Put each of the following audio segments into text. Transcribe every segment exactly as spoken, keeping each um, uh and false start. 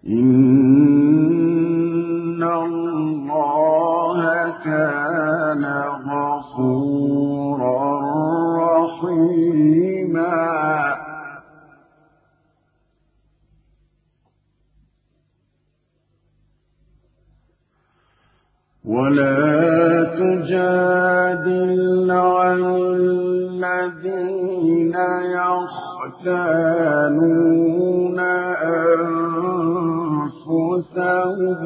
إن الله كان غفورا رحيما ولا تجادل عن الذين يختانون أنفسهم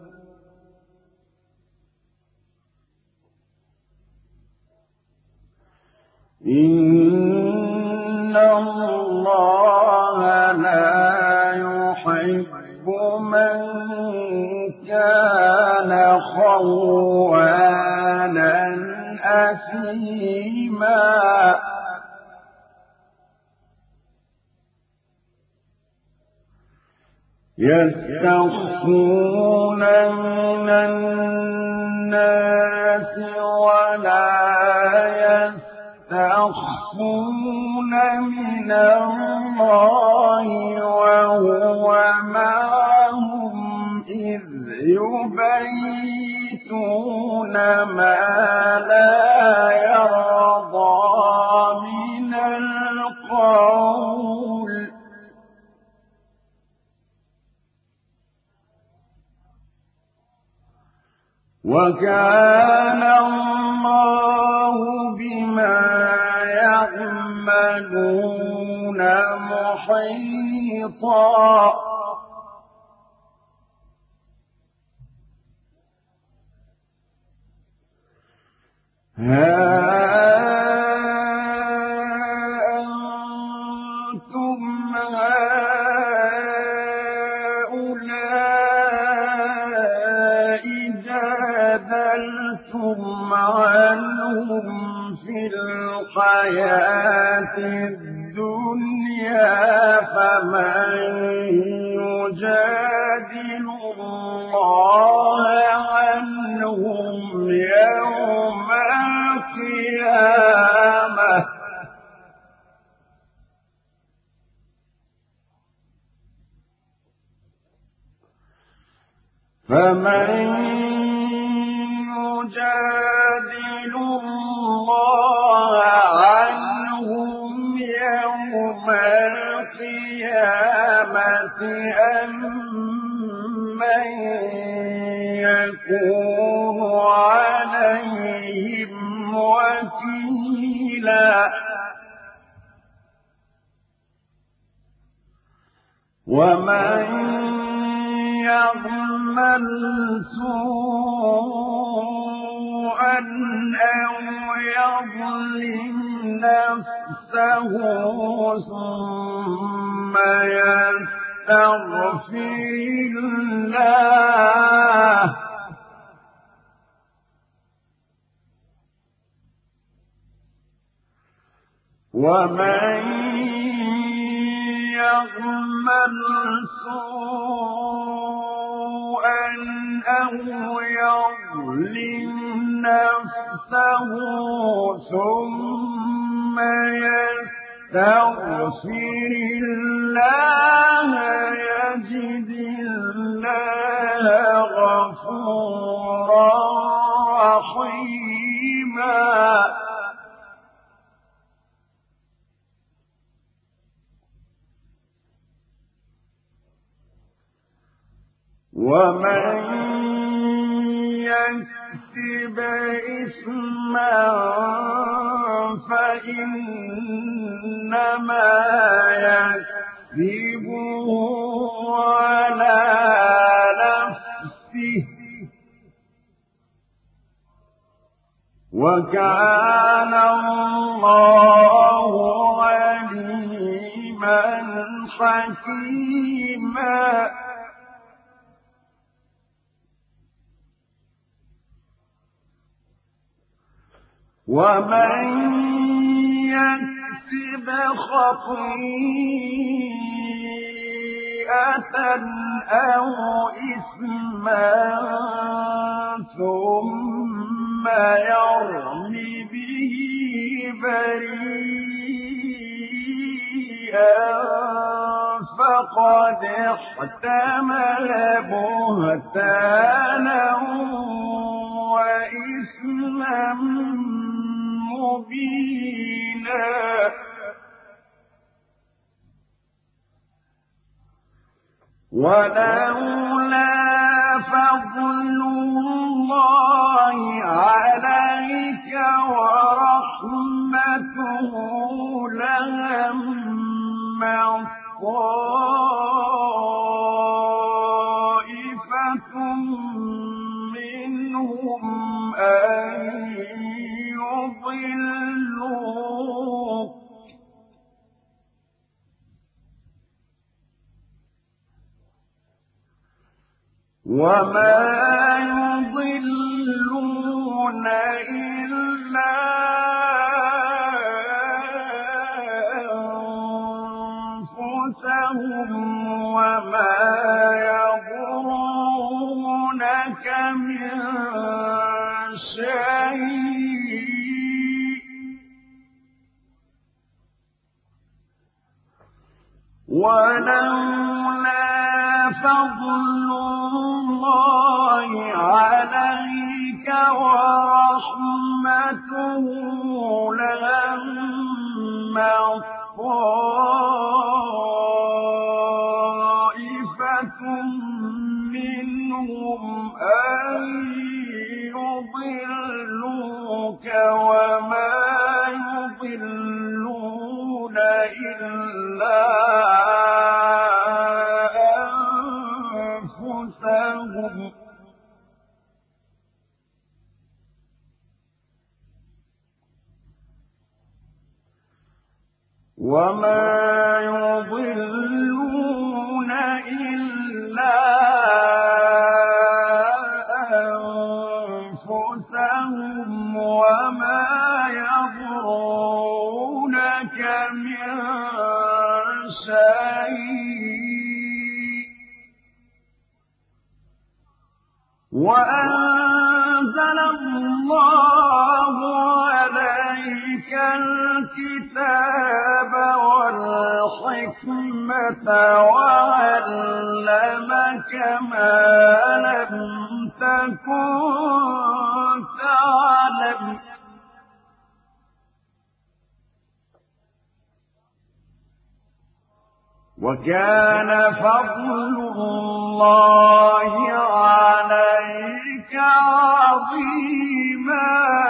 إن الله لا يحب من كان خوانا أثيما يستخفون من الناس ولا يستخفون من الله وهو معهم إذ يبيتون ما لا يرضى من القول وكان الله بما يعملون محيطا ها أنتم هؤلاء جادلتم عنهم في الحياة الدنيا فمن يجادل الله عنهم يوم القيامة فمن يجادل الله عنهم يوم القيامة أم من يكون عليهم وكيلا ومن يعمل سوءا أو يظلم نفسه ثم يستغفر الله ومن يعمل سوءا أو يظلم نفسه ثم يستغفر الله يجد الله غفورا رحيما ومن يكسب إثما فإنما يكسبه على نفسه وكان الله عليما حكيما ومن يكسب خطيئة أو إثما ثم يرم به بريئا فقد احتمل بهتانا وإثما مبينا ولولا فضل الله عليك ورحمته لهم طائفة منهم أن يضلوك وما يضلون إلا أنفسهم وما يضرونك من شيء ولولا فضل الله عليك ورحمته لهم طائفة منهم أن يضلوك وما يضلون إلا أنفسهم وما يضلون إلا أنفسهم وما يضرونك من شيء وأنزل الله عليك الكتاب والحكمة وعلمك ما لم تكن تعلم وكان فضل الله عليك عظيما